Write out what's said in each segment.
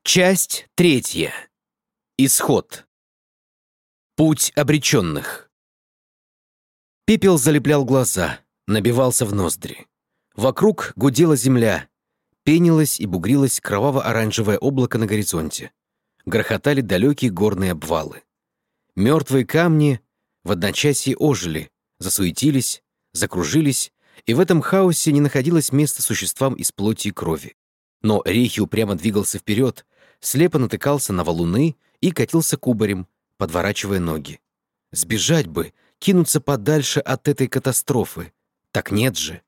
Часть третья. Исход. Путь обреченных. Пепел залеплял глаза, набивался в ноздри. Вокруг гудела земля, пенилось и бугрилось кроваво-оранжевое облако на горизонте. Грохотали далекие горные обвалы. Мертвые камни в одночасье ожили, засуетились, закружились, и в этом хаосе не находилось места существам из плоти и крови. Но Рейхи упрямо двигался вперед, слепо натыкался на валуны и катился кубарем, подворачивая ноги. Сбежать бы, кинуться подальше от этой катастрофы. Так нет же.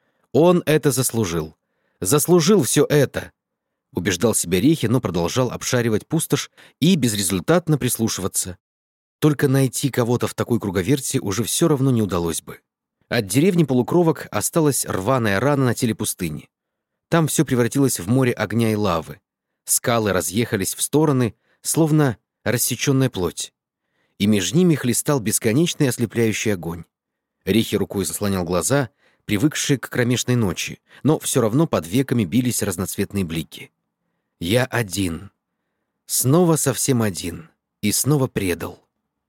Он это заслужил. Заслужил все это. Убеждал себя Рейхи, но продолжал обшаривать пустошь и безрезультатно прислушиваться. Только найти кого-то в такой круговерти уже все равно не удалось бы. От деревни полукровок осталась рваная рана на теле пустыни. Там все превратилось в море огня и лавы. Скалы разъехались в стороны, словно рассеченная плоть. И между ними хлестал бесконечный ослепляющий огонь. Рейхи рукой заслонял глаза, привыкшие к кромешной ночи, но все равно под веками бились разноцветные блики. «Я один. Снова совсем один. И снова предал».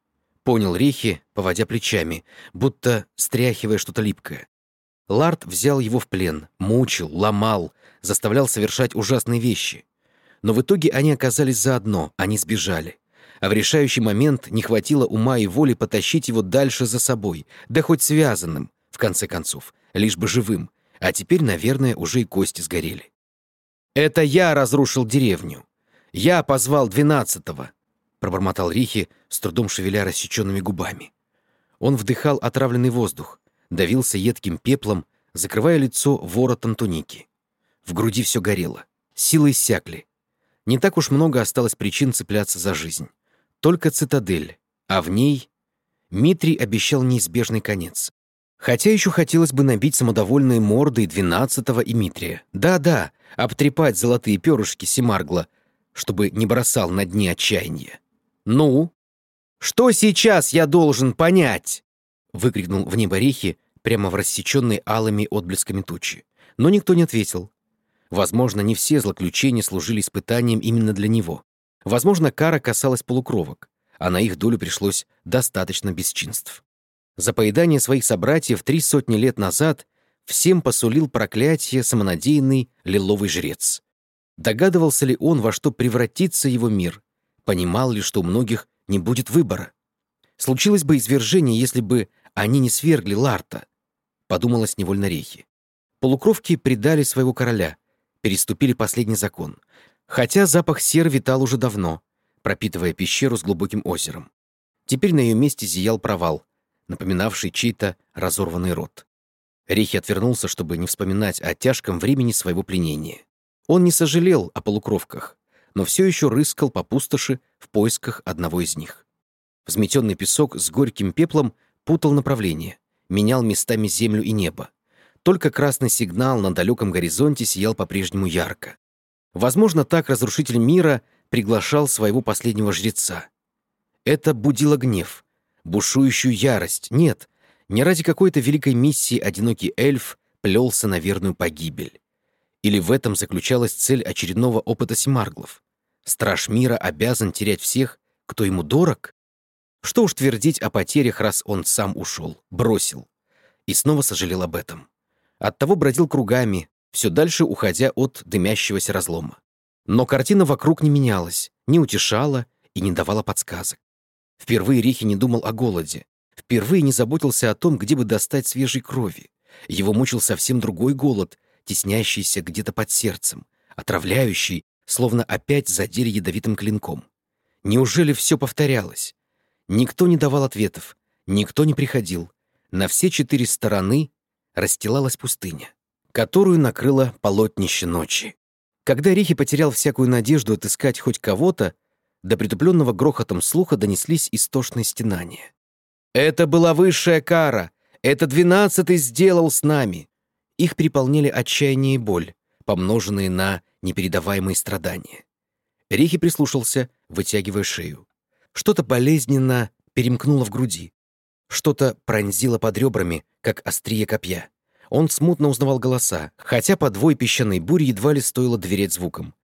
Понял Рейхи, поводя плечами, будто стряхивая что-то липкое. Ларт взял его в плен, мучил, ломал, заставлял совершать ужасные вещи. Но в итоге они оказались заодно, они сбежали. А в решающий момент не хватило ума и воли потащить его дальше за собой, да хоть связанным, в конце концов, лишь бы живым. А теперь, наверное, уже и кости сгорели. «Это я разрушил деревню. Я позвал 12-го», — пробормотал Рейхи, с трудом шевеля рассеченными губами. Он вдыхал отравленный воздух, давился едким пеплом, закрывая лицо воротом туники. В груди все горело, силы иссякли. Не так уж много осталось причин цепляться за жизнь. Только цитадель, а в ней Митрий обещал неизбежный конец. Хотя еще хотелось бы набить самодовольные морды 12-го и Митрия. Да-да, обтрепать золотые перышки Семаргла, чтобы не бросал на дне отчаяния. «Ну? Что сейчас я должен понять?» — выкрикнул в небо Рейхи прямо в рассеченной алыми отблесками тучи. Но никто не ответил. Возможно, не все злоключения служили испытанием именно для него. Возможно, кара касалась полукровок, а на их долю пришлось достаточно бесчинств. За поедание своих собратьев 300 лет назад всем посулил проклятие самонадеянный лиловый жрец. Догадывался ли он, во что превратится его мир? Понимал ли, что у многих не будет выбора? Случилось бы извержение, если бы они не свергли Ларта, подумалось невольно Рейхи. Полукровки предали своего короля, переступили последний закон. Хотя запах серы витал уже давно, пропитывая пещеру с глубоким озером. Теперь на ее месте зиял провал, напоминавший чей-то разорванный рот. Рейхи отвернулся, чтобы не вспоминать о тяжком времени своего пленения. Он не сожалел о полукровках, но все еще рыскал по пустоши в поисках одного из них. Взметенный песок с горьким пеплом путал направление, менял местами землю и небо. Только красный сигнал на далеком горизонте сиял по-прежнему ярко. Возможно, так разрушитель мира приглашал своего последнего жреца. Это будило гнев, бушующую ярость. Нет, не ради какой-то великой миссии одинокий эльф плелся на верную погибель. Или в этом заключалась цель очередного опыта Семарглов? Страж мира обязан терять всех, кто ему дорог? Что уж твердить о потерях, раз он сам ушел, бросил. И снова сожалел об этом. Оттого бродил кругами, все дальше уходя от дымящегося разлома. Но картина вокруг не менялась, не утешала и не давала подсказок. Впервые Рейхи не думал о голоде. Впервые не заботился о том, где бы достать свежей крови. Его мучил совсем другой голод, теснящийся где-то под сердцем, отравляющий, словно опять задели ядовитым клинком. Неужели все повторялось? Никто не давал ответов, никто не приходил. На все 4 стороны расстилалась пустыня, которую накрыло полотнище ночи. Когда Рейхи потерял всякую надежду отыскать хоть кого-то, до притупленного грохотом слуха донеслись истошные стенания. «Это была высшая кара! Это 12-й сделал с нами!» Их переполняли отчаяние и боль, помноженные на непередаваемые страдания. Рейхи прислушался, вытягивая шею. Что-то болезненно перемкнуло в груди. Что-то пронзило под ребрами, как острие копья. Он смутно узнавал голоса, хотя под вой песчаной бури едва ли стоило доверять звукам.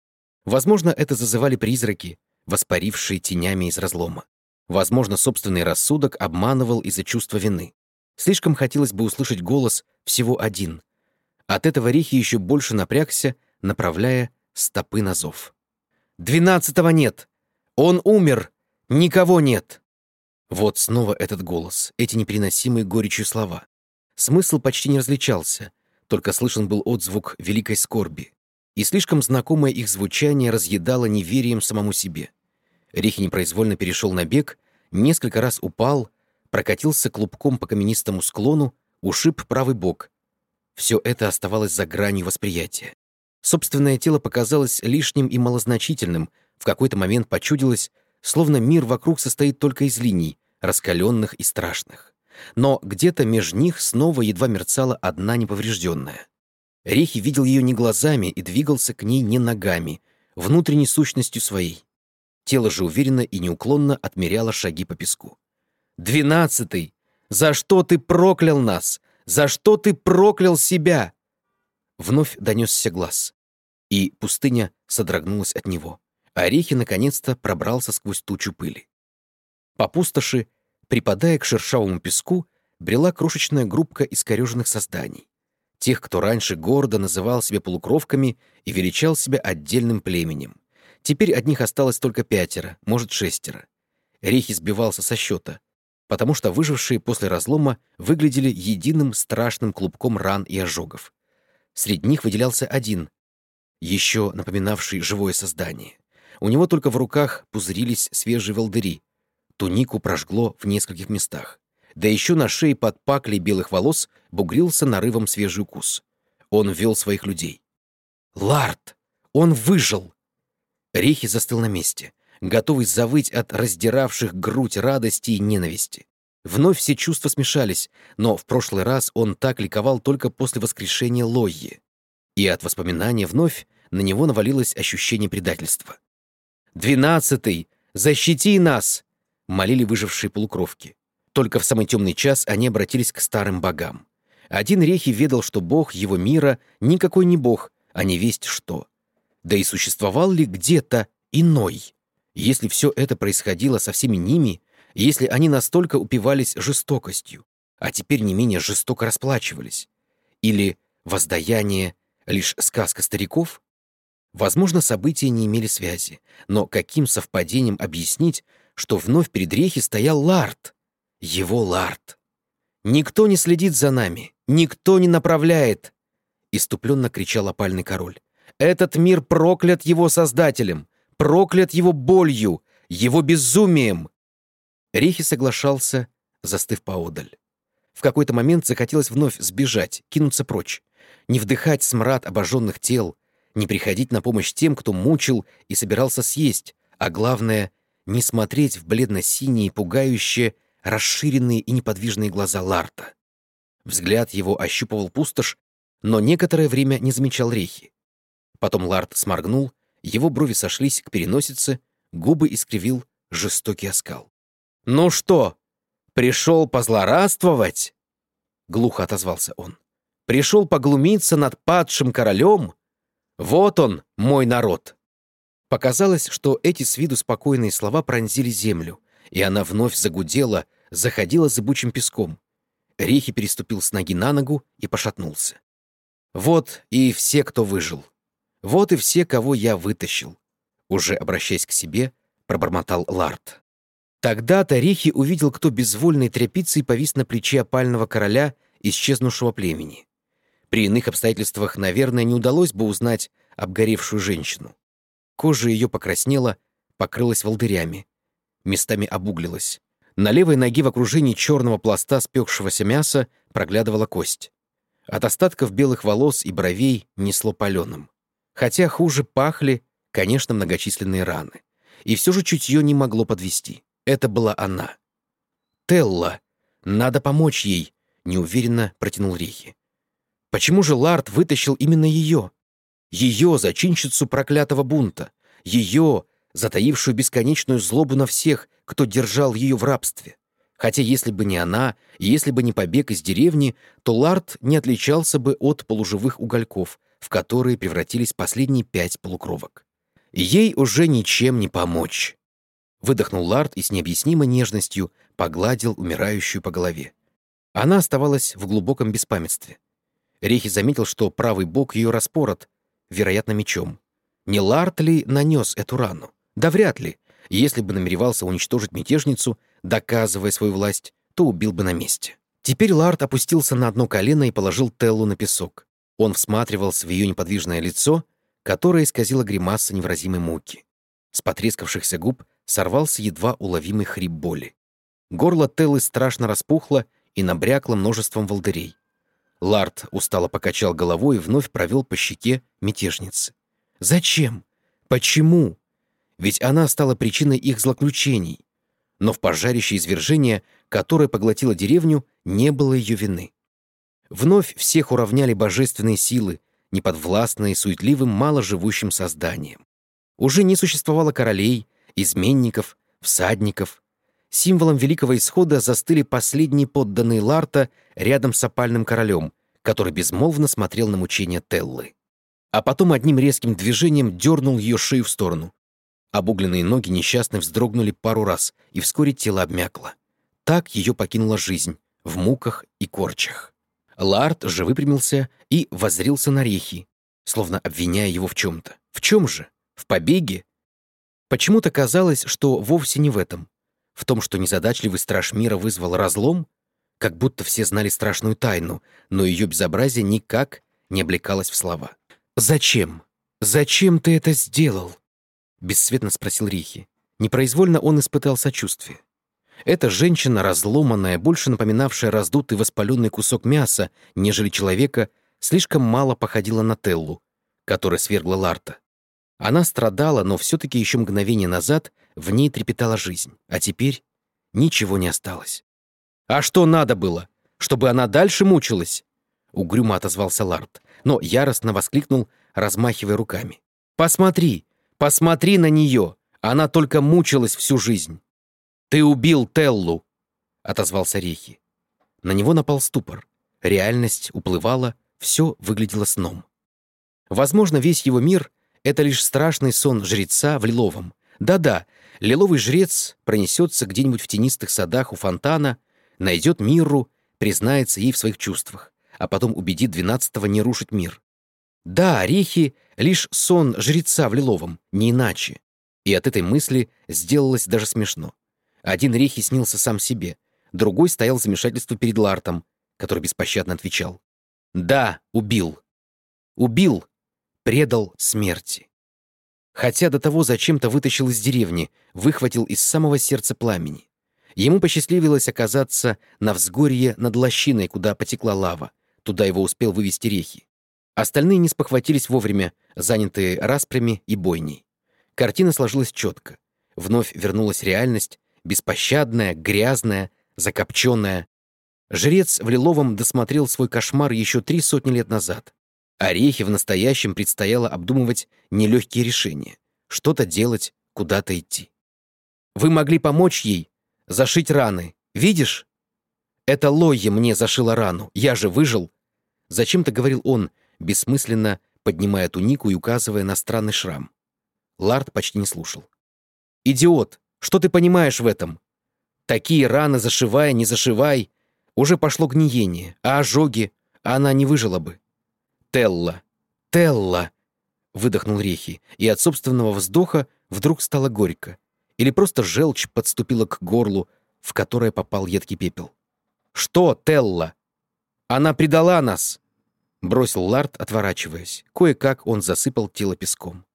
Возможно, это зазывали призраки, воспарившие тенями из разлома. Возможно, собственный рассудок обманывал из-за чувства вины. Слишком хотелось бы услышать голос всего один. От этого Рихи еще больше напрягся, направляя стопы на зов. 12-го нет! Он умер! Никого нет!» Вот снова этот голос, эти непереносимые горечью слова. Смысл почти не различался, только слышен был отзвук великой скорби. И слишком знакомое их звучание разъедало неверием самому себе. Рихи непроизвольно перешел на бег, несколько раз упал, прокатился клубком по каменистому склону, ушиб правый бок. Все это оставалось за гранью восприятия. Собственное тело показалось лишним и малозначительным, в какой-то момент почудилось, словно мир вокруг состоит только из линий, раскаленных и страшных. Но где-то между них снова едва мерцала одна неповрежденная. Рихи видел ее не глазами и двигался к ней не ногами, внутренней сущностью своей. Тело же уверенно и неуклонно отмеряло шаги по песку. 12-й! За что ты проклял нас? За что ты проклял себя?» Вновь донесся глаз, и пустыня содрогнулась от него. Орехи наконец-то пробрался сквозь тучу пыли. По пустоши, припадая к шершавому песку, брела крошечная группка искореженных созданий. Тех, кто раньше гордо называл себя полукровками и величал себя отдельным племенем. Теперь от них осталось только 5, может 6. Рихи сбивался со счета, потому что выжившие после разлома выглядели единым страшным клубком ран и ожогов. Среди них выделялся один, еще напоминавший живое создание. У него только в руках пузырились свежие волдыри. Тунику прожгло в нескольких местах. Да еще на шее под паклей белых волос бугрился нарывом свежий укус. Он вел своих людей. «Ларт! Он выжил!» Рихи застыл на месте, готовый завыть от раздиравших грудь радости и ненависти. Вновь все чувства смешались, но в прошлый раз он так ликовал только после воскрешения Лойи. И от воспоминания вновь на него навалилось ощущение предательства. 12-й! Защити нас!» — молили выжившие полукровки. Только в самый темный час они обратились к старым богам. Один Рехи ведал, что бог его мира никакой не бог, а не весть что. Да и существовал ли где-то иной? Если все это происходило со всеми ними, если они настолько упивались жестокостью, а теперь не менее жестоко расплачивались? Или воздаяние — лишь сказка стариков? Возможно, события не имели связи, но каким совпадением объяснить, что вновь перед Рехи стоял Ларт? Его Ларт. «Никто не следит за нами, никто не направляет!» — иступленно кричал опальный король. «Этот мир проклят его создателем, проклят его болью, его безумием!» Рехи соглашался, застыв поодаль. В какой-то момент захотелось вновь сбежать, кинуться прочь, не вдыхать смрад обожженных тел, не приходить на помощь тем, кто мучил и собирался съесть, а главное — не смотреть в бледно-синие, пугающие, расширенные и неподвижные глаза Ларта. Взгляд его ощупывал пустошь, но некоторое время не замечал Рехи. Потом Ларт сморгнул, его брови сошлись к переносице, губы искривил жестокий оскал. «Ну что, пришел позлорадствовать?» — глухо отозвался он. «Пришел поглумиться над падшим королем? Вот он, мой народ!» Показалось, что эти с виду спокойные слова пронзили землю, и она вновь загудела, заходила зыбучим песком. Рехи переступил с ноги на ногу и пошатнулся. «Вот и все, кто выжил. Вот и все, кого я вытащил», — уже обращаясь к себе, пробормотал Ларт. Тогда-то Рехи увидел, кто безвольной тряпицей повис на плече опального короля исчезнувшего племени. При иных обстоятельствах, наверное, не удалось бы узнать обгоревшую женщину. Кожа ее покраснела, покрылась волдырями, местами обуглилась. На левой ноге в окружении черного пласта спекшегося мяса проглядывала кость. От остатков белых волос и бровей несло паленым. Хотя хуже пахли, конечно, многочисленные раны. И все же чутье не могло подвести. Это была она. «Телла! Надо помочь ей!» — неуверенно протянул Рехи. Почему же Ларт вытащил именно ее? Ее, зачинщицу проклятого бунта. Ее, затаившую бесконечную злобу на всех, кто держал ее в рабстве. Хотя если бы не она, и если бы не побег из деревни, то Ларт не отличался бы от полуживых угольков, в которые превратились последние 5 полукровок. Ей уже ничем не помочь. Выдохнул Ларт и с необъяснимой нежностью погладил умирающую по голове. Она оставалась в глубоком беспамятстве. Рехи заметил, что правый бок ее распорот, вероятно, мечом. Не Ларт ли нанес эту рану? Да вряд ли. Если бы намеревался уничтожить мятежницу, доказывая свою власть, то убил бы на месте. Теперь Ларт опустился на одно колено и положил Теллу на песок. Он всматривался в ее неподвижное лицо, которое исказило гримаса невыразимой муки. С потрескавшихся губ сорвался едва уловимый хрип боли. Горло Теллы страшно распухло и набрякло множеством волдырей. Ларт устало покачал головой и вновь провел по щеке мятежницы. Зачем? Почему? Ведь она стала причиной их злоключений. Но в пожарище извержения, которое поглотило деревню, не было ее вины. Вновь всех уравняли божественные силы, неподвластные суетливым маложивущим созданиям. Уже не существовало королей, изменников, всадников. Символом Великого Исхода застыли последние подданные Ларта рядом с опальным королем, который безмолвно смотрел на мучения Теллы. А потом одним резким движением дернул ее шею в сторону. Обугленные ноги несчастной вздрогнули пару раз, и вскоре тело обмякло. Так ее покинула жизнь, в муках и корчах. Ларт же выпрямился и воззрился на Рехи, словно обвиняя его в чем-то. В чем же? В побеге? Почему-то казалось, что вовсе не в этом. В том, что незадачливый страж мира вызвал разлом, как будто все знали страшную тайну, но ее безобразие никак не облекалось в слова. «Зачем? Зачем ты это сделал?» — бесцветно спросил Рихи. Непроизвольно он испытал сочувствие. Эта женщина, разломанная, больше напоминавшая раздутый воспаленный кусок мяса, нежели человека, слишком мало походила на Теллу, которая свергла Ларта. Она страдала, но все-таки еще мгновение назад в ней трепетала жизнь, а теперь ничего не осталось. «А что надо было? Чтобы она дальше мучилась?» — угрюмо отозвался Ларт, но яростно воскликнул, размахивая руками. «Посмотри! Посмотри на нее! Она только мучилась всю жизнь!» «Ты убил Теллу!» — отозвался Рехи. На него напал ступор. Реальность уплывала, все выглядело сном. Возможно, весь его мир — это лишь страшный сон жреца в Лиловом. Да-да, лиловый жрец пронесется где-нибудь в тенистых садах у фонтана, найдет Мирру, признается ей в своих чувствах, а потом убедит 12-го не рушить мир. Да, Рехи — лишь сон жреца в Лиловом, не иначе. И от этой мысли сделалось даже смешно. Один Рехи снился сам себе, другой стоял в замешательстве перед Лартом, который беспощадно отвечал. «Да, убил. Убил, предал смерти». Хотя до того зачем-то вытащил из деревни, выхватил из самого сердца пламени. Ему посчастливилось оказаться на взгорье над лощиной, куда потекла лава. Туда его успел вывести Рехи. Остальные не спохватились вовремя, занятые распрями и бойней. Картина сложилась четко. Вновь вернулась реальность, беспощадная, грязная, закопченная. Жрец в Лиловом досмотрел свой кошмар еще 300 лет назад. А Рехи в настоящем предстояло обдумывать нелегкие решения. Что-то делать, куда-то идти. «Вы могли помочь ей зашить раны. Видишь? Это Лойя мне зашила рану. Я же выжил!» Зачем-то говорил он, бессмысленно поднимая тунику и указывая на странный шрам. Ларт почти не слушал. «Идиот! Что ты понимаешь в этом? Такие раны зашивай, не зашивай. Уже пошло гниение, а ожоги она не выжила бы». «Телла! Телла!» — выдохнул Рехи, и от собственного вздоха вдруг стало горько. Или просто желчь подступила к горлу, в которое попал едкий пепел. «Что, Телла? Она предала нас!» — бросил Ларт, отворачиваясь. Кое-как он засыпал тело песком.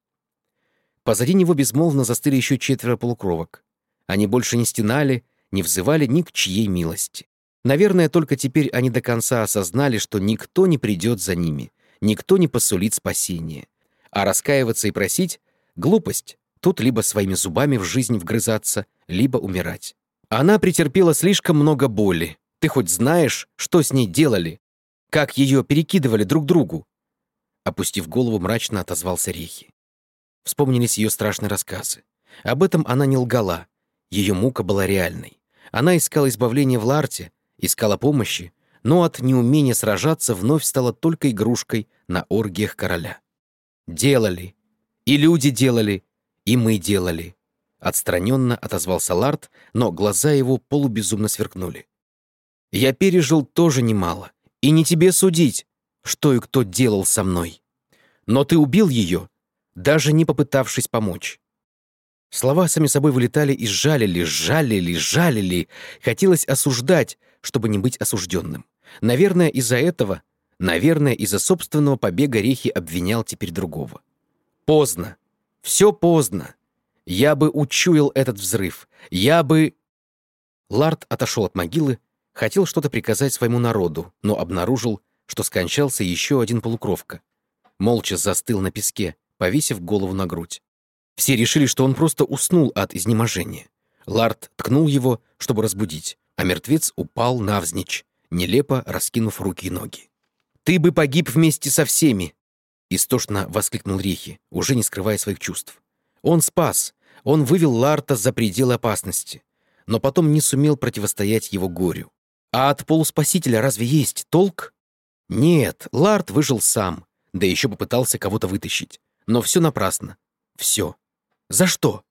Позади него безмолвно застыли еще 4 полукровок. Они больше не стенали, не взывали ни к чьей милости. Наверное, только теперь они до конца осознали, что никто не придет за ними, никто не посулит спасения. А раскаиваться и просить — глупость. Тут либо своими зубами в жизнь вгрызаться, либо умирать. Она претерпела слишком много боли. Ты хоть знаешь, что с ней делали? Как ее перекидывали друг другу?» Опустив голову, мрачно отозвался Рехи. Вспомнились ее страшные рассказы. Об этом она не лгала. Ее мука была реальной. Она искала избавления в Ларте, искала помощи, но от неумения сражаться вновь стала только игрушкой на оргиях короля. Делали. И люди делали, И мы делали. Отстраненно отозвался Ларт, но глаза его полубезумно сверкнули. Я пережил тоже немало. И не тебе судить, что и кто делал со мной. Но ты убил ее, даже не попытавшись помочь. Слова сами собой вылетали и жалили. Хотелось осуждать, чтобы не быть осужденным. Наверное, из-за этого, из-за собственного побега Рехи обвинял теперь другого. Поздно. Все поздно. Я бы учуял этот взрыв. Ларт отошел от могилы, хотел что-то приказать своему народу, но обнаружил, что скончался еще один полукровка. Молча застыл на песке, повесив голову на грудь. Все решили, что он просто уснул от изнеможения. Ларт ткнул его, чтобы разбудить, а мертвец упал навзничь, нелепо раскинув руки и ноги. «Ты бы погиб вместе со всеми!» — истошно воскликнул Рехи, уже не скрывая своих чувств. Он спас, он вывел Ларта за пределы опасности, но потом не сумел противостоять его горю. А от полуспасителя разве есть толк? Нет, Ларт выжил сам, да еще попытался кого-то вытащить. Но все напрасно. Все. За что?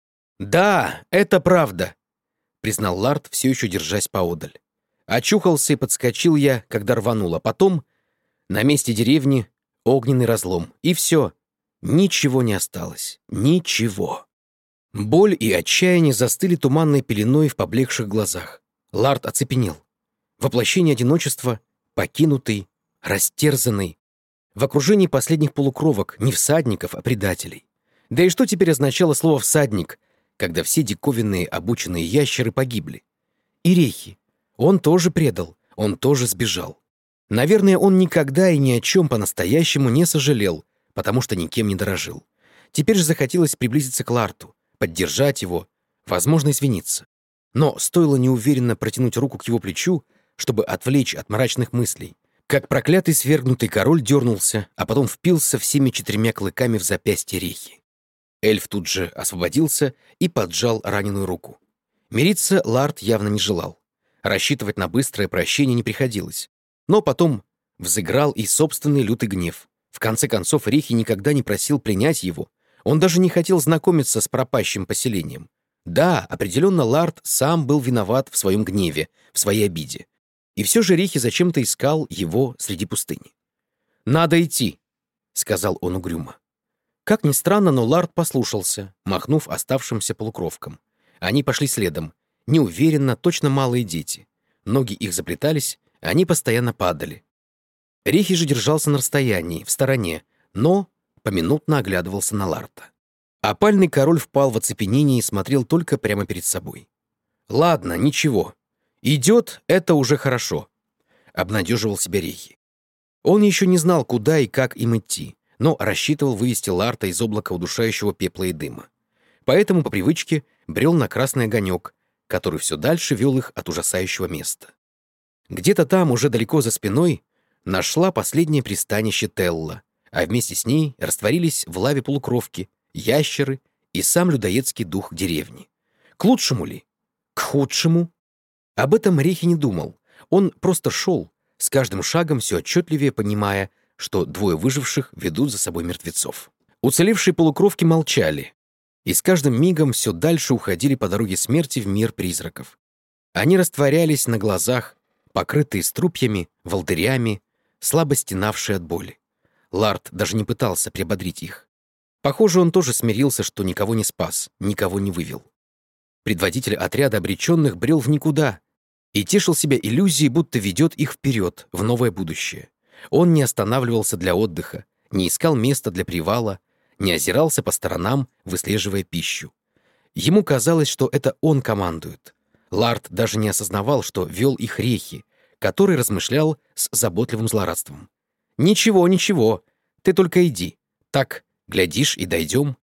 «Да, это правда», — признал Ларт, все еще держась поодаль. Очухался и подскочил я, когда рвануло. Потом на месте деревни огненный разлом. И все. Ничего не осталось. Ничего. Боль и отчаяние застыли туманной пеленой в поблекших глазах. Ларт оцепенел. Воплощение одиночества, покинутый, растерзанный. В окружении последних полукровок, не всадников, а предателей. Да и что теперь означало слово «всадник», когда все диковинные обученные ящеры погибли? И Рехи. Он тоже предал, он тоже сбежал. Наверное, он никогда и ни о чем по-настоящему не сожалел, потому что никем не дорожил. Теперь же захотелось приблизиться к Ларту, поддержать его, возможно, извиниться. Но стоило неуверенно протянуть руку к его плечу, чтобы отвлечь от мрачных мыслей, как проклятый свергнутый король дернулся, а потом впился всеми 4 клыками в запястье Рехи. Эльф тут же освободился и поджал раненую руку. Мириться Ларт явно не желал. Рассчитывать на быстрое прощение не приходилось. Но потом взыграл и собственный лютый гнев. В конце концов, Рехи никогда не просил принять его. Он даже не хотел знакомиться с пропащим поселением. Да, определенно Ларт сам был виноват в своем гневе, в своей обиде. И все же Рехи зачем-то искал его среди пустыни. «Надо идти», — сказал он угрюмо. Как ни странно, но Ларт послушался, махнув оставшимся полукровкам. Они пошли следом, неуверенно, точно малые дети. Ноги их заплетались, они постоянно падали. Рехи же держался на расстоянии, в стороне, но поминутно оглядывался на Ларта. Опальный король впал в оцепенение и смотрел только прямо перед собой. «Ладно, ничего. Идет — это уже хорошо», — обнадеживал себя Рехи. Он еще не знал, куда и как им идти, но рассчитывал вывести Ларта из облака удушающего пепла и дыма. Поэтому по привычке брел на красный огонек, который все дальше вел их от ужасающего места. Где-то там, уже далеко за спиной, нашла последнее пристанище Телла, а вместе с ней растворились в лаве полукровки, ящеры и сам людоедский дух деревни. К лучшему ли? К худшему? Об этом Рехи не думал. Он просто шел, с каждым шагом все отчетливее понимая, что 2 выживших ведут за собой мертвецов. Уцелевшие полукровки молчали, и с каждым мигом все дальше уходили по дороге смерти в мир призраков. Они растворялись на глазах, покрытые струпьями, волдырями, слабо стенавшие от боли. Ларт даже не пытался приободрить их. Похоже, он тоже смирился, что никого не спас, никого не вывел. Предводитель отряда обреченных брел в никуда и тешил себя иллюзией, будто ведет их вперед, в новое будущее. Он не останавливался для отдыха, не искал места для привала, не озирался по сторонам, выслеживая пищу. Ему казалось, что это он командует. Ларт даже не осознавал, что вел их Рехи, который размышлял с заботливым злорадством. «Ничего, ничего, ты только иди. Так, глядишь, и дойдем».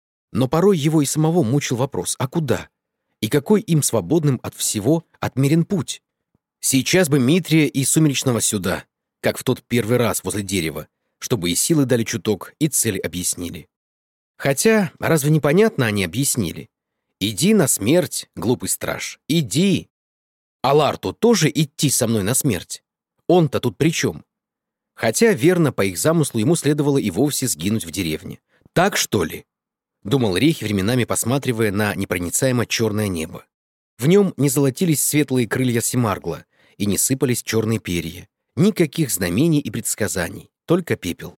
Но порой его и самого мучил вопрос: а куда? И какой им свободным от всего отмерен путь? Сейчас бы Митрия и Сумеречного сюда, как в тот первый раз возле дерева, чтобы и силы дали чуток, и цели объяснили. Хотя, разве непонятно они объяснили? Иди на смерть, глупый страж, иди. А Ларту тоже идти со мной на смерть? Он-то тут при чем? Хотя, верно, по их замыслу ему следовало и вовсе сгинуть в деревне. Так, что ли? — думал Рехи, временами посматривая на непроницаемо черное небо. В нем не золотились светлые крылья Семаргла и не сыпались черные перья. Никаких знамений и предсказаний, только пепел.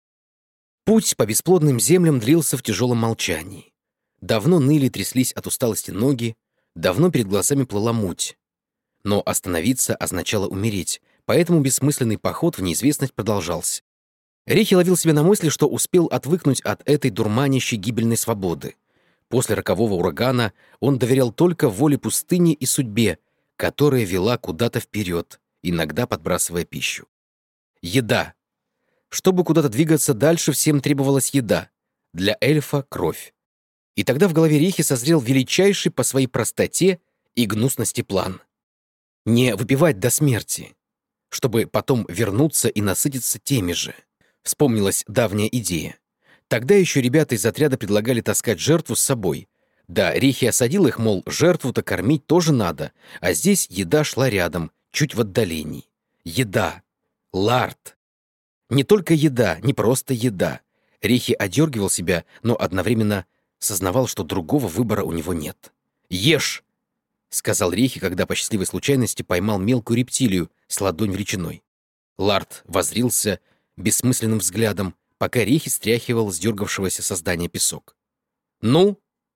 Путь по бесплодным землям длился в тяжелом молчании. Давно ныли и тряслись от усталости ноги, давно перед глазами плыла муть. Но остановиться означало умереть, поэтому бессмысленный поход в неизвестность продолжался. Рехи ловил себя на мысли, что успел отвыкнуть от этой дурманящей гибельной свободы. После рокового урагана он доверял только воле пустыни и судьбе, которая вела куда-то вперед, иногда подбрасывая пищу. Еда. Чтобы куда-то двигаться дальше, всем требовалась еда. Для эльфа — кровь. И тогда в голове Рехи созрел величайший по своей простоте и гнусности план. Не выпивать до смерти, чтобы потом вернуться и насытиться теми же. Вспомнилась давняя идея. Тогда еще ребята из отряда предлагали таскать жертву с собой. Да, Рехи осадил их, мол, жертву-то кормить тоже надо, а здесь еда шла рядом, чуть в отдалении. Еда. Ларт. Не только еда, не просто еда. Рехи одергивал себя, но одновременно сознавал, что другого выбора у него нет. «Ешь!» — сказал Рехи, когда по счастливой случайности поймал мелкую рептилию с ладонь величиной. Ларт воззрился бессмысленным взглядом, пока Рехи стряхивал с дергавшегося создания песок. «Ну?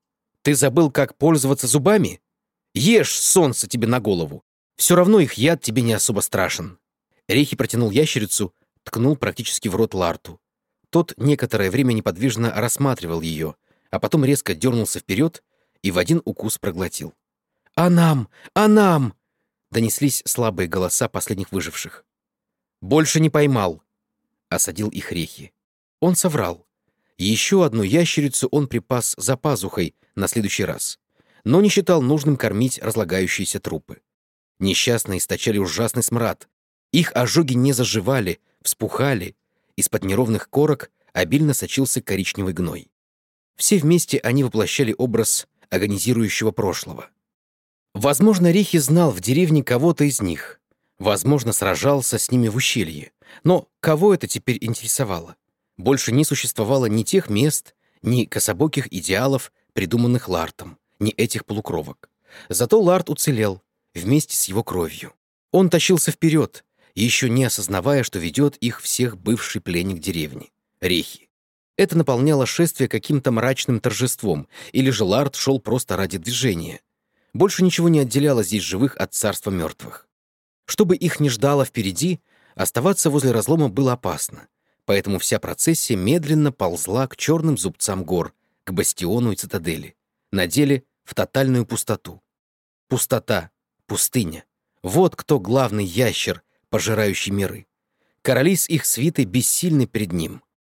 Ты забыл, как пользоваться зубами? Ешь, солнце тебе на голову! Все равно их яд тебе не особо страшен». Рехи протянул ящерицу, ткнул практически в рот Ларту. Тот некоторое время неподвижно рассматривал ее, а потом резко дернулся вперед и в один укус проглотил. «А нам! А нам!» — донеслись слабые голоса последних выживших. «Больше не поймал!» — осадил их Рехи. Он соврал. Еще одну ящерицу он припас за пазухой на следующий раз, но не считал нужным кормить разлагающиеся трупы. Несчастные источали ужасный смрад. Их ожоги не заживали, вспухали. Из-под неровных корок обильно сочился коричневый гной. Все вместе они воплощали образ агонизирующего прошлого. Возможно, Рехи знал в деревне кого-то из них. Возможно, сражался с ними в ущелье. Но кого это теперь интересовало? Больше не существовало ни тех мест, ни кособоких идеалов, придуманных Лартом, ни этих полукровок. Зато Ларт уцелел вместе с его кровью. Он тащился вперед, еще не осознавая, что ведет их всех бывший пленник деревни — Рехи. Это наполняло шествие каким-то мрачным торжеством, или же Ларт шел просто ради движения. Больше ничего не отделяло здесь живых от царства мертвых. Чтобы их не ждало впереди, оставаться возле разлома было опасно, поэтому вся процессия медленно ползла к черным зубцам гор, к бастиону и цитадели, на деле в тотальную пустоту. Пустота, пустыня. Вот кто главный ящер, пожирающий миры. Короли с их свитой бессильны перед ним.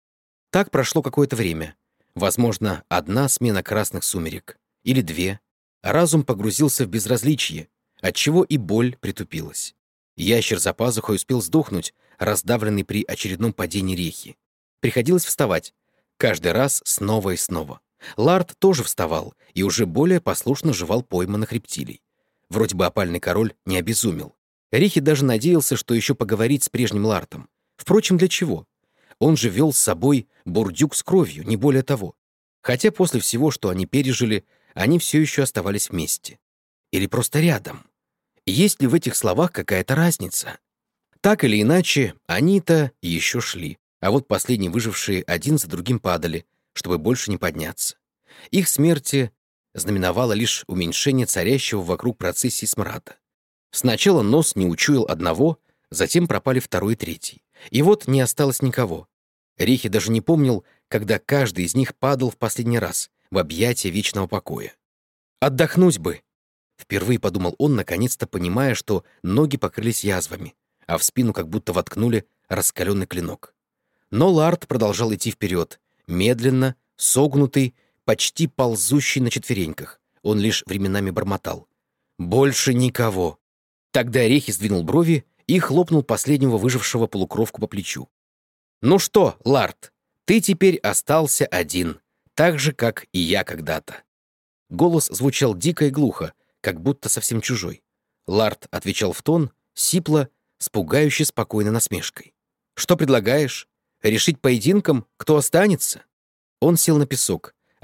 Так прошло какое-то время. Возможно, одна смена красных сумерек. Или две. Разум погрузился в безразличие, отчего и боль притупилась. Ящер за пазухой успел сдохнуть, раздавленный при очередном падении Рехи. Приходилось вставать. Каждый раз снова и снова. Ларт тоже вставал и уже более послушно жевал пойманных рептилий. Вроде бы опальный король не обезумел. Рехи даже надеялся, что еще поговорить с прежним Лартом. Впрочем, для чего? Он же вел с собой бурдюк с кровью, не более того. Хотя после всего, что они пережили, они все еще оставались вместе. Или просто рядом. Есть ли в этих словах какая-то разница? Так или иначе, они-то еще шли, а вот последние выжившие один за другим падали, чтобы больше не подняться. Их смерти знаменовало лишь уменьшение царящего вокруг процессии смрада. Сначала нос не учуял одного, затем пропали второй и третий. И вот не осталось никого. Рехи даже не помнил, когда каждый из них падал в последний раз в объятия вечного покоя. «Отдохнуть бы!» Впервые подумал он, наконец-то понимая, что ноги покрылись язвами, а в спину как будто воткнули раскаленный клинок. Но Ларт продолжал идти вперед, медленно, согнутый, почти ползущий на четвереньках. Он лишь временами бормотал. «Больше никого!» Тогда Рехи сдвинул брови и хлопнул последнего выжившего полукровку по плечу. «Ну что, Ларт, ты теперь остался один, так же, как и я когда-то». Голос звучал дико и глухо, как будто совсем чужой. Ларт отвечал в тон, сипло, с пугающе спокойной насмешкой. «Что предлагаешь? Решить поединком, кто останется?» Он сел на песок,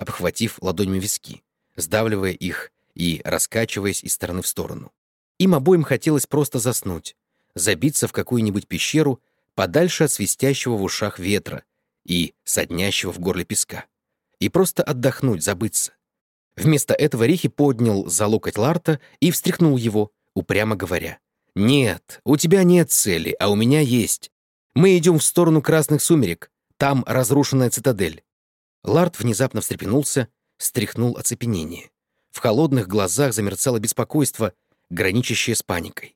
обхватив ладонями виски, сдавливая их и раскачиваясь из стороны в сторону. Им обоим хотелось просто заснуть, забиться в какую-нибудь пещеру подальше от свистящего в ушах ветра и соднящего в горле песка, и просто отдохнуть, забыться. Вместо этого Рихи поднял за локоть Ларта и встряхнул его, упрямо говоря: «Нет, у тебя нет цели, а у меня есть. Мы идем в сторону красных сумерек, там разрушенная цитадель». Ларт внезапно встрепенулся, стряхнул оцепенение. В холодных глазах замерцало беспокойство, граничащее с паникой.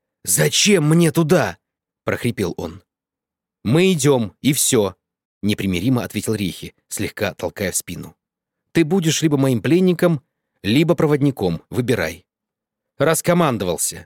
«Зачем мне туда?» — прохрипел он. «Мы идем, и все», — непримиримо ответил Рихи, слегка толкая в спину. «Ты будешь либо моим пленником, либо проводником, выбирай». «Раскомандовался».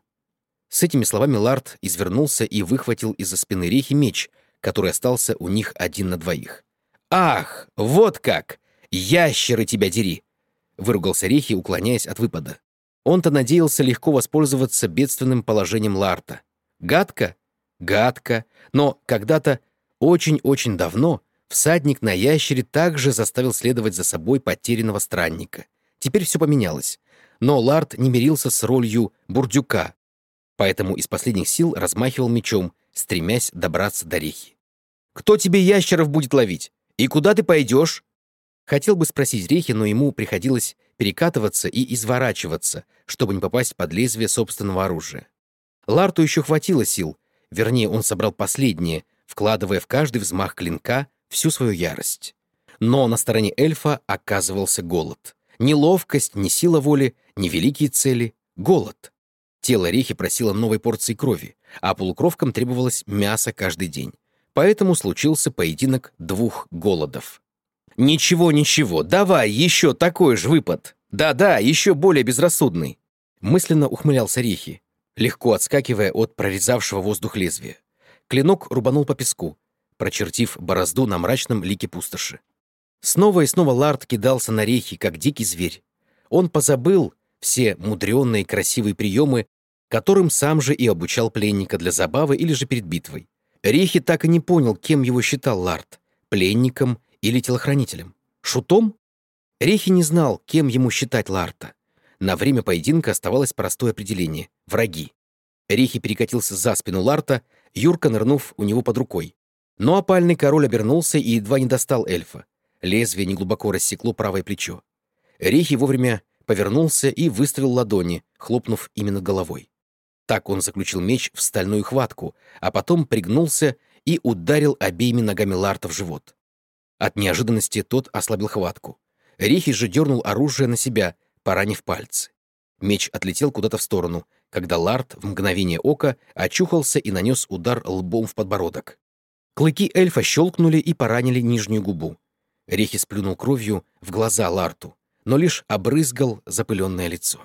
С этими словами Ларт извернулся и выхватил из-за спины Рихи меч, который остался у них один на двоих. «Ах, вот как! Ящеры тебя дери!» — выругался Рихи, уклоняясь от выпада. Он-то надеялся легко воспользоваться бедственным положением Ларта. Гадко? Гадко. Но когда-то, очень-очень давно, всадник на ящере также заставил следовать за собой потерянного странника. Теперь все поменялось. Но Ларт не мирился с ролью бурдюка, поэтому из последних сил размахивал мечом, стремясь добраться до Рихи. «Кто тебе ящеров будет ловить? И куда ты пойдешь?» Хотел бы спросить Рихи, но ему приходилось перекатываться и изворачиваться, чтобы не попасть под лезвие собственного оружия. Ларту еще хватило сил, вернее, он собрал последнее, вкладывая в каждый взмах клинка всю свою ярость. Но на стороне эльфа оказывался голод. Ни ловкость, ни сила воли, ни великие цели — голод. Тело Рихи просило новой порции крови, а полукровкам требовалось мясо каждый день. Поэтому случился поединок двух голодов. «Ничего, ничего, давай еще такой же выпад! Да-да, еще более безрассудный!» Мысленно ухмылялся Рихи, легко отскакивая от прорезавшего воздух лезвия. Клинок рубанул по песку, прочертив борозду на мрачном лике пустоши. Снова и снова Ларт кидался на Рихи, как дикий зверь. Он позабыл все мудреные красивые приемы, которым сам же и обучал пленника для забавы или же перед битвой. Рихи так и не понял, кем его считал Ларт — пленником или телохранителем. Шутом? Рихи не знал, кем ему считать Ларта. На время поединка оставалось простое определение — враги. Рихи перекатился за спину Ларта, юрко нырнув у него под рукой. Но опальный король обернулся и едва не достал эльфа. Лезвие неглубоко рассекло правое плечо. Рихи вовремя повернулся и выставил ладони, хлопнув именно головой. Так он заключил меч в стальную хватку, а потом пригнулся и ударил обеими ногами Ларта в живот. От неожиданности тот ослабил хватку. Рихи же дернул оружие на себя, поранив пальцы. Меч отлетел куда-то в сторону, когда Ларт в мгновение ока очухался и нанес удар лбом в подбородок. Клыки эльфа щелкнули и поранили нижнюю губу. Рихи сплюнул кровью в глаза Ларту, но лишь обрызгал запыленное лицо.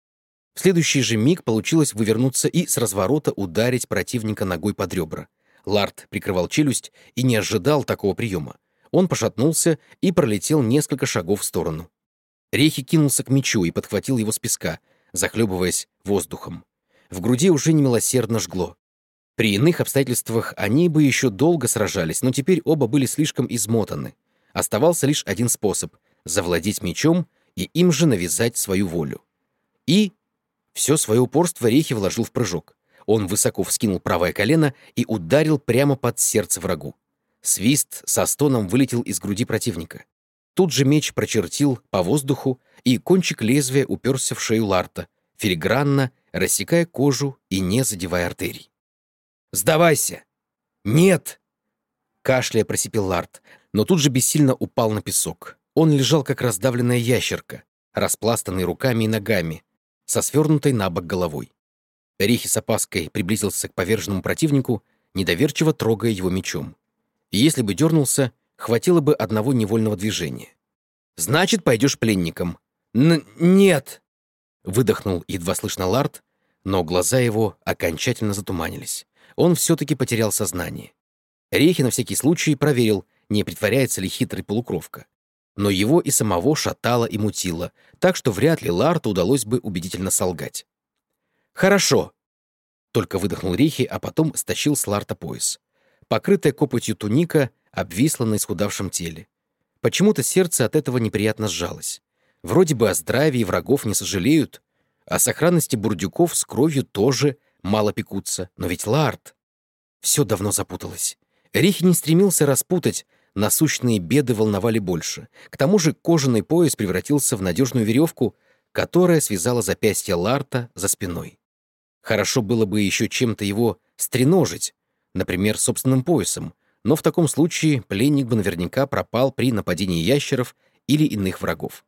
В следующий же миг получилось вывернуться и с разворота ударить противника ногой под ребра. Ларт прикрывал челюсть и не ожидал такого приема. Он пошатнулся и пролетел несколько шагов в сторону. Рихи кинулся к мечу и подхватил его с песка, захлебываясь воздухом. В груди уже немилосердно жгло. При иных обстоятельствах они бы еще долго сражались, но теперь оба были слишком измотаны. Оставался лишь один способ — завладеть мечом и им же навязать свою волю. И все свое упорство Рихи вложил в прыжок. Он высоко вскинул правое колено и ударил прямо под сердце врагу. Свист со стоном вылетел из груди противника. Тут же меч прочертил по воздуху, и кончик лезвия уперся в шею Ларта, филигранно рассекая кожу и не задевая артерий. «Сдавайся!» «Нет!» Кашляя просипел Ларт, но тут же бессильно упал на песок. Он лежал, как раздавленная ящерка, распластанный руками и ногами, со свернутой на бок головой. Рихи с опаской приблизился к поверженному противнику, недоверчиво трогая его мечом. И если бы дернулся, хватило бы одного невольного движения. «Значит, пойдешь пленником». «Нет!» — выдохнул едва слышно Ларт, но глаза его окончательно затуманились. Он все-таки потерял сознание. Рихи на всякий случай проверил, не притворяется ли хитрый полукровка. Но его и самого шатало и мутило, так что вряд ли Ларту удалось бы убедительно солгать. «Хорошо!» — только выдохнул Рихи, а потом стащил с Ларта пояс. Покрытая копотью туника обвисла на исхудавшем теле. Почему-то сердце от этого неприятно сжалось. Вроде бы о здравии врагов не сожалеют, о сохранности бурдюков с кровью тоже мало пекутся. Но ведь Ларт... Все давно запуталось. Рихи не стремился распутать, насущные беды волновали больше. К тому же кожаный пояс превратился в надежную веревку, которая связала запястье Ларта за спиной. Хорошо было бы еще чем-то его стреножить, например, собственным поясом, но в таком случае пленник бы наверняка пропал при нападении ящеров или иных врагов.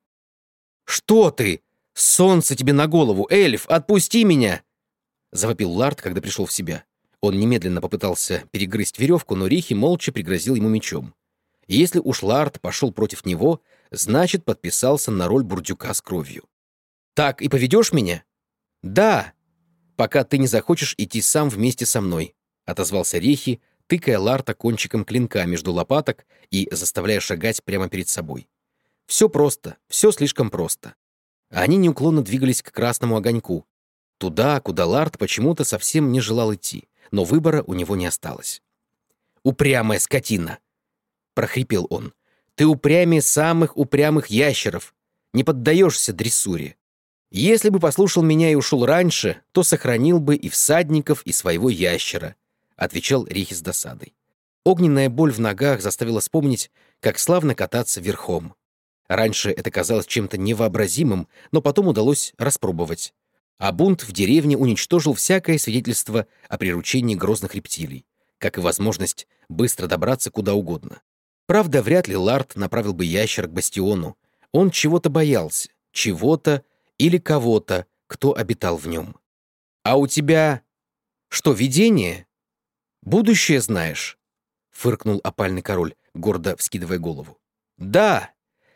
«Что ты? Солнце тебе на голову! Эльф, отпусти меня!» — завопил Ларт, когда пришел в себя. Он немедленно попытался перегрызть веревку, но Рихи молча пригрозил ему мечом. Если уж Ларт пошел против него, значит, подписался на роль бурдюка с кровью. «Так и поведешь меня?» «Да, пока ты не захочешь идти сам вместе со мной», — отозвался Рихи, тыкая Ларта кончиком клинка между лопаток и заставляя шагать прямо перед собой. Все просто, все слишком просто. Они неуклонно двигались к красному огоньку, туда, куда Ларт почему-то совсем не желал идти, но выбора у него не осталось. «Упрямая скотина!» — прохрипел он. «Ты упрямее самых упрямых ящеров, не поддаешься дрессуре. Если бы послушал меня и ушел раньше, то сохранил бы и всадников, и своего ящера», — отвечал Рихи с досадой. Огненная боль в ногах заставила вспомнить, как славно кататься верхом. Раньше это казалось чем-то невообразимым, но потом удалось распробовать. А бунт в деревне уничтожил всякое свидетельство о приручении грозных рептилий, как и возможность быстро добраться куда угодно. Правда, вряд ли Ларт направил бы ящера к бастиону. Он чего-то боялся, чего-то или кого-то, кто обитал в нем. «А у тебя что, видение? Будущее знаешь?» — фыркнул опальный король, гордо вскидывая голову. «Да!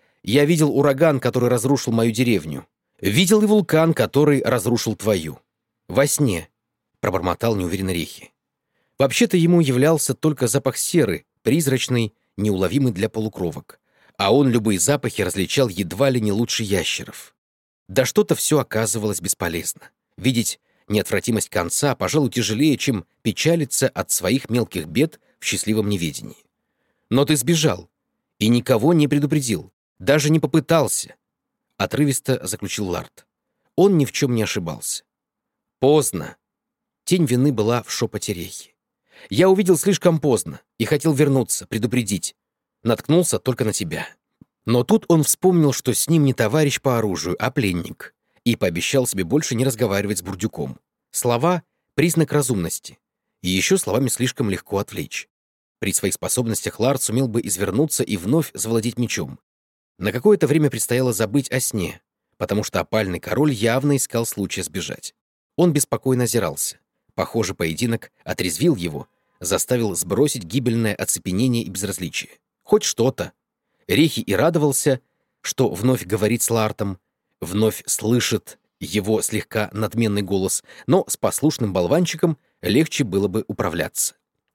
Я видел ураган, который разрушил мою деревню. Видел и вулкан, который разрушил твою. Во сне», — пробормотал неуверенно Рихи. Вообще-то ему являлся только запах серы, призрачный, неуловимый для полукровок. А он любые запахи различал едва ли не лучше ящеров. Да что-то все оказывалось бесполезно. Видеть неотвратимость конца, пожалуй, тяжелее, чем печалиться от своих мелких бед в счастливом неведении. «Но ты сбежал и никого не предупредил, даже не попытался», — отрывисто заключил Ларт. Он ни в чем не ошибался. «Поздно». Тень вины была в шепоте Рехи. «Я увидел слишком поздно и хотел вернуться, предупредить. Наткнулся только на тебя». Но тут он вспомнил, что с ним не товарищ по оружию, а пленник, и пообещал себе больше не разговаривать с бурдюком. Слова — признак разумности. И еще словами слишком легко отвлечь. При своих способностях Ларт сумел бы извернуться и вновь завладеть мечом. На какое-то время предстояло забыть о сне, потому что опальный король явно искал случая сбежать. Он беспокойно озирался. Похоже, поединок отрезвил его, заставил сбросить гибельное оцепенение и безразличие. Хоть что-то. Рихи и радовался, что вновь говорит с Лартом, вновь слышит его слегка надменный голос, но с послушным болванчиком легче было бы управляться.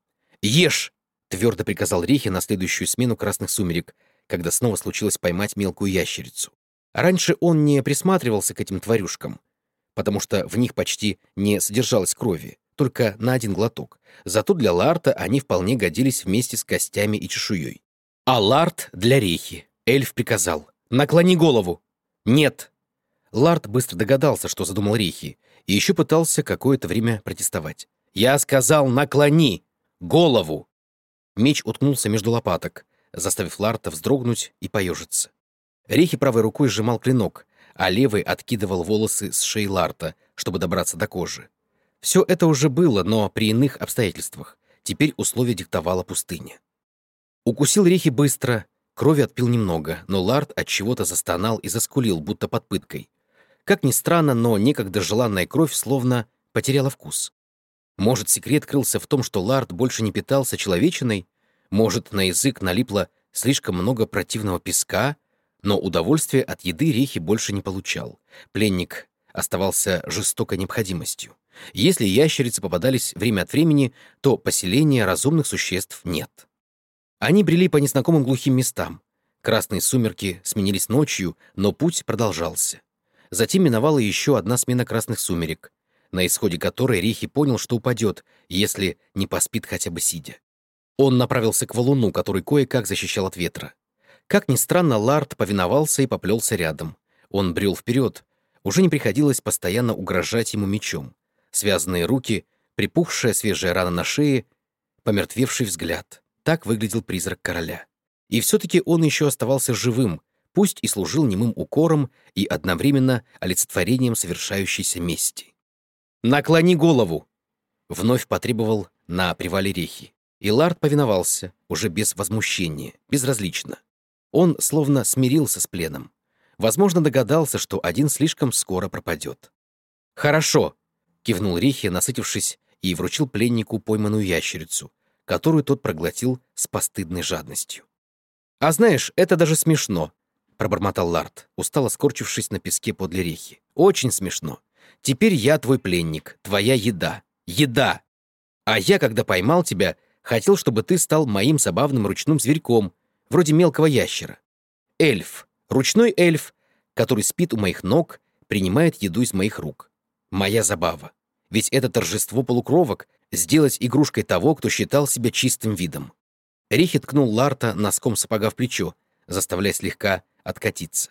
«Ешь!» — твердо приказал Рихи на следующую смену красных сумерек, когда снова случилось поймать мелкую ящерицу. Раньше он не присматривался к этим тварюшкам, потому что в них почти не содержалось крови, только на один глоток. Зато для Ларта они вполне годились вместе с костями и чешуей. А Ларт для Рехи. Эльф приказал: «Наклони голову!» «Нет!» Ларт быстро догадался, что задумал Рехи, и еще пытался какое-то время протестовать. «Я сказал, наклони голову!» Меч уткнулся между лопаток, заставив Ларта вздрогнуть и поежиться. Рехи правой рукой сжимал клинок, а левой откидывал волосы с шеи Ларта, чтобы добраться до кожи. Все это уже было, но при иных обстоятельствах. Теперь условия диктовала пустыня. Укусил Рехи быстро, крови отпил немного, но Ларт от чего-то застонал и заскулил, будто под пыткой. Как ни странно, но некогда желанная кровь словно потеряла вкус. Может, секрет крылся в том, что Ларт больше не питался человечиной? Может, на язык налипло слишком много противного песка? Но удовольствия от еды Рехи больше не получал. Пленник оставался жестокой необходимостью. Если ящерицы попадались время от времени, то поселения разумных существ нет. Они брели по незнакомым глухим местам. Красные сумерки сменились ночью, но путь продолжался. Затем миновала еще одна смена красных сумерек, на исходе которой Рехи понял, что упадет, если не поспит хотя бы сидя. Он направился к валуну, который кое-как защищал от ветра. Как ни странно, Ларт повиновался и поплелся рядом. Он брел вперед. Уже не приходилось постоянно угрожать ему мечом. Связанные руки, припухшая свежая рана на шее, помертвевший взгляд. Так выглядел призрак короля. И все-таки он еще оставался живым, пусть и служил немым укором и одновременно олицетворением совершающейся мести. «Наклони голову!» — вновь потребовал на привале Рехи. И Ларт повиновался, уже без возмущения, безразлично. Он словно смирился с пленом. Возможно, догадался, что один слишком скоро пропадет. «Хорошо!» — кивнул Рехи, насытившись, и вручил пленнику пойманную ящерицу, которую тот проглотил с постыдной жадностью. «А знаешь, это даже смешно!» — пробормотал Ларт, устало скорчившись на песке подле Рехи. «Очень смешно. Теперь я твой пленник, твоя еда. Еда! А я, когда поймал тебя, хотел, чтобы ты стал моим забавным ручным зверьком, вроде мелкого ящера. Эльф, ручной эльф, который спит у моих ног, принимает еду из моих рук. Моя забава. Ведь это торжество полукровок — сделать игрушкой того, кто считал себя чистым видом». Рихи ткнул Ларта носком сапога в плечо, заставляя слегка откатиться.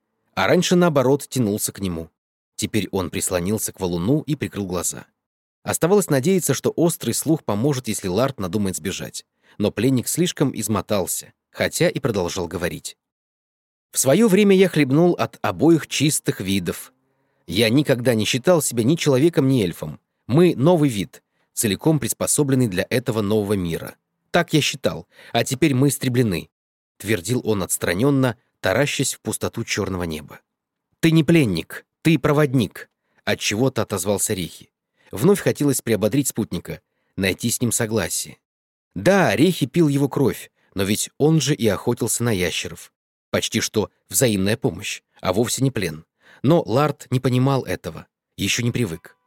А раньше, наоборот, тянулся к нему. Теперь он прислонился к валуну и прикрыл глаза. Оставалось надеяться, что острый слух поможет, если Ларт надумает сбежать. Но пленник слишком измотался, хотя и продолжал говорить. «В свое время я хлебнул от обоих чистых видов. Я никогда не считал себя ни человеком, ни эльфом. Мы — новый вид, целиком приспособленный для этого нового мира. Так я считал, а теперь мы истреблены», — твердил он отстраненно, таращась в пустоту черного неба. «Ты не пленник, ты проводник», — отчего-то отозвался Рехи. Вновь хотелось приободрить спутника, найти с ним согласие. Да, Рехи пил его кровь, но ведь он же и охотился на ящеров. Почти что взаимная помощь, а вовсе не плен. Но Ларт не понимал этого, еще не привык.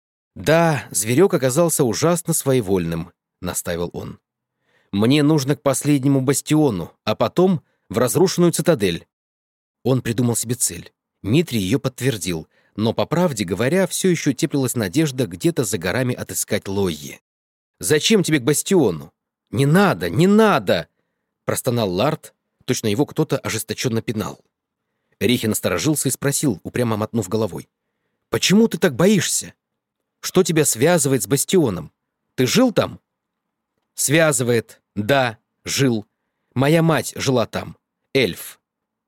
«Да, зверек оказался ужасно своевольным», — настаивал он. «Мне нужно к последнему бастиону, а потом в разрушенную цитадель». Он придумал себе цель. Митрий ее подтвердил, но, по правде говоря, все еще теплилась надежда где-то за горами отыскать Лойи. «Зачем тебе к бастиону?» «Не надо, не надо!» — простонал Ларт, точно его кто-то ожесточенно пинал. Рихи насторожился и спросил, упрямо мотнув головой. «Почему ты так боишься? Что тебя связывает с бастионом? Ты жил там?» «Связывает. Да, жил. Моя мать жила там. Эльф».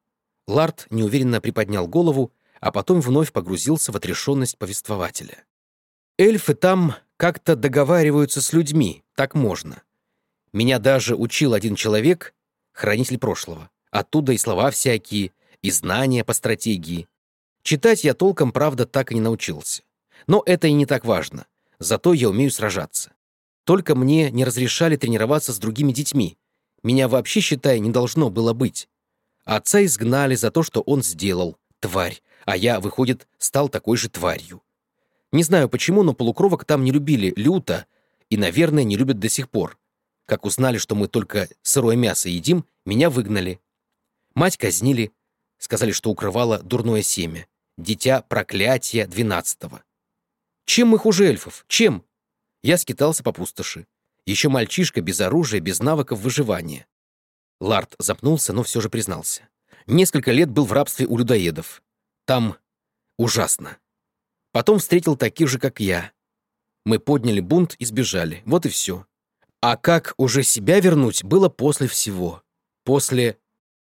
Ларт неуверенно приподнял голову, а потом вновь погрузился в отрешенность повествователя. «Эльфы там как-то договариваются с людьми, так можно. Меня даже учил один человек, хранитель прошлого. Оттуда и слова всякие, и знания по стратегии. Читать я толком, правда, так и не научился. Но это и не так важно. Зато я умею сражаться. Только мне не разрешали тренироваться с другими детьми. Меня вообще, считай, не должно было быть. Отца изгнали за то, что он сделал, тварь, а я, выходит, стал такой же тварью. Не знаю почему, но полукровок там не любили люто и, наверное, не любят до сих пор. Как узнали, что мы только сырое мясо едим, меня выгнали. Мать казнили, сказали, что укрывала дурное семя, дитя проклятия 12-го. Чем мы хуже эльфов? Чем? Я скитался по пустоши. Еще мальчишка без оружия, без навыков выживания. Ларт запнулся, но все же признался. Несколько лет был в рабстве у людоедов. Там ужасно. Потом встретил таких же, как я. Мы подняли бунт и сбежали. Вот и все. А как уже себя вернуть, было после всего. После...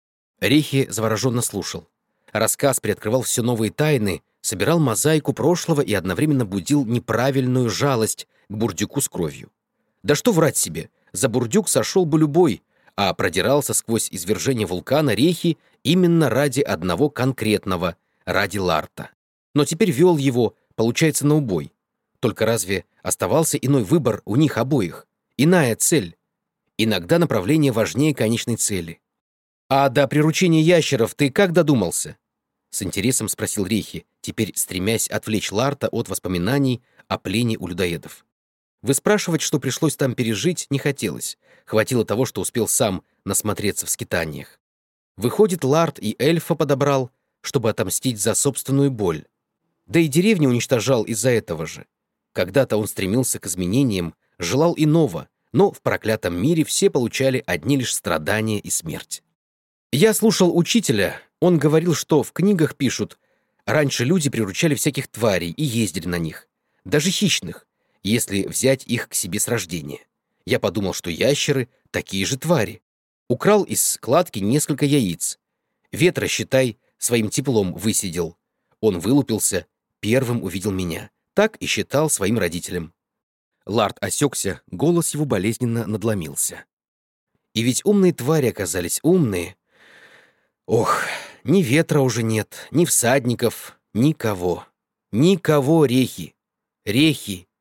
Рихи завороженно слушал. Рассказ приоткрывал все новые тайны, собирал мозаику прошлого и одновременно будил неправильную жалость к бурдюку с кровью. Да что врать себе, за бурдюк сошел бы любой, а продирался сквозь извержение вулкана Рехи именно ради одного конкретного, ради Ларта. Но теперь вел его, получается, на убой. Только разве оставался иной выбор у них обоих? Иная цель. Иногда направление важнее конечной цели. «А до приручения ящеров ты как додумался?» С интересом спросил Рехи, теперь стремясь отвлечь Ларта от воспоминаний о плене у людоедов. Выспрашивать, что пришлось там пережить, не хотелось. Хватило того, что успел сам насмотреться в скитаниях. Выходит, Ларт и эльфа подобрал, чтобы отомстить за собственную боль. Да и деревню уничтожал из-за этого же. Когда-то он стремился к изменениям, желал иного, но в проклятом мире все получали одни лишь страдания и смерть. Я слушал учителя, он говорил, что в книгах пишут, раньше люди приручали всяких тварей и ездили на них, даже хищных, если взять их к себе с рождения. Я подумал, что ящеры — такие же твари. Украл из складки несколько яиц. Ветра, считай, своим теплом высидел. Он вылупился, первым увидел меня. Так и считал своим родителям. Лард осекся, голос его болезненно надломился. И ведь умные твари оказались умные. Ох, ни ветра уже нет, ни всадников, никого. Никого, рехи. Рехи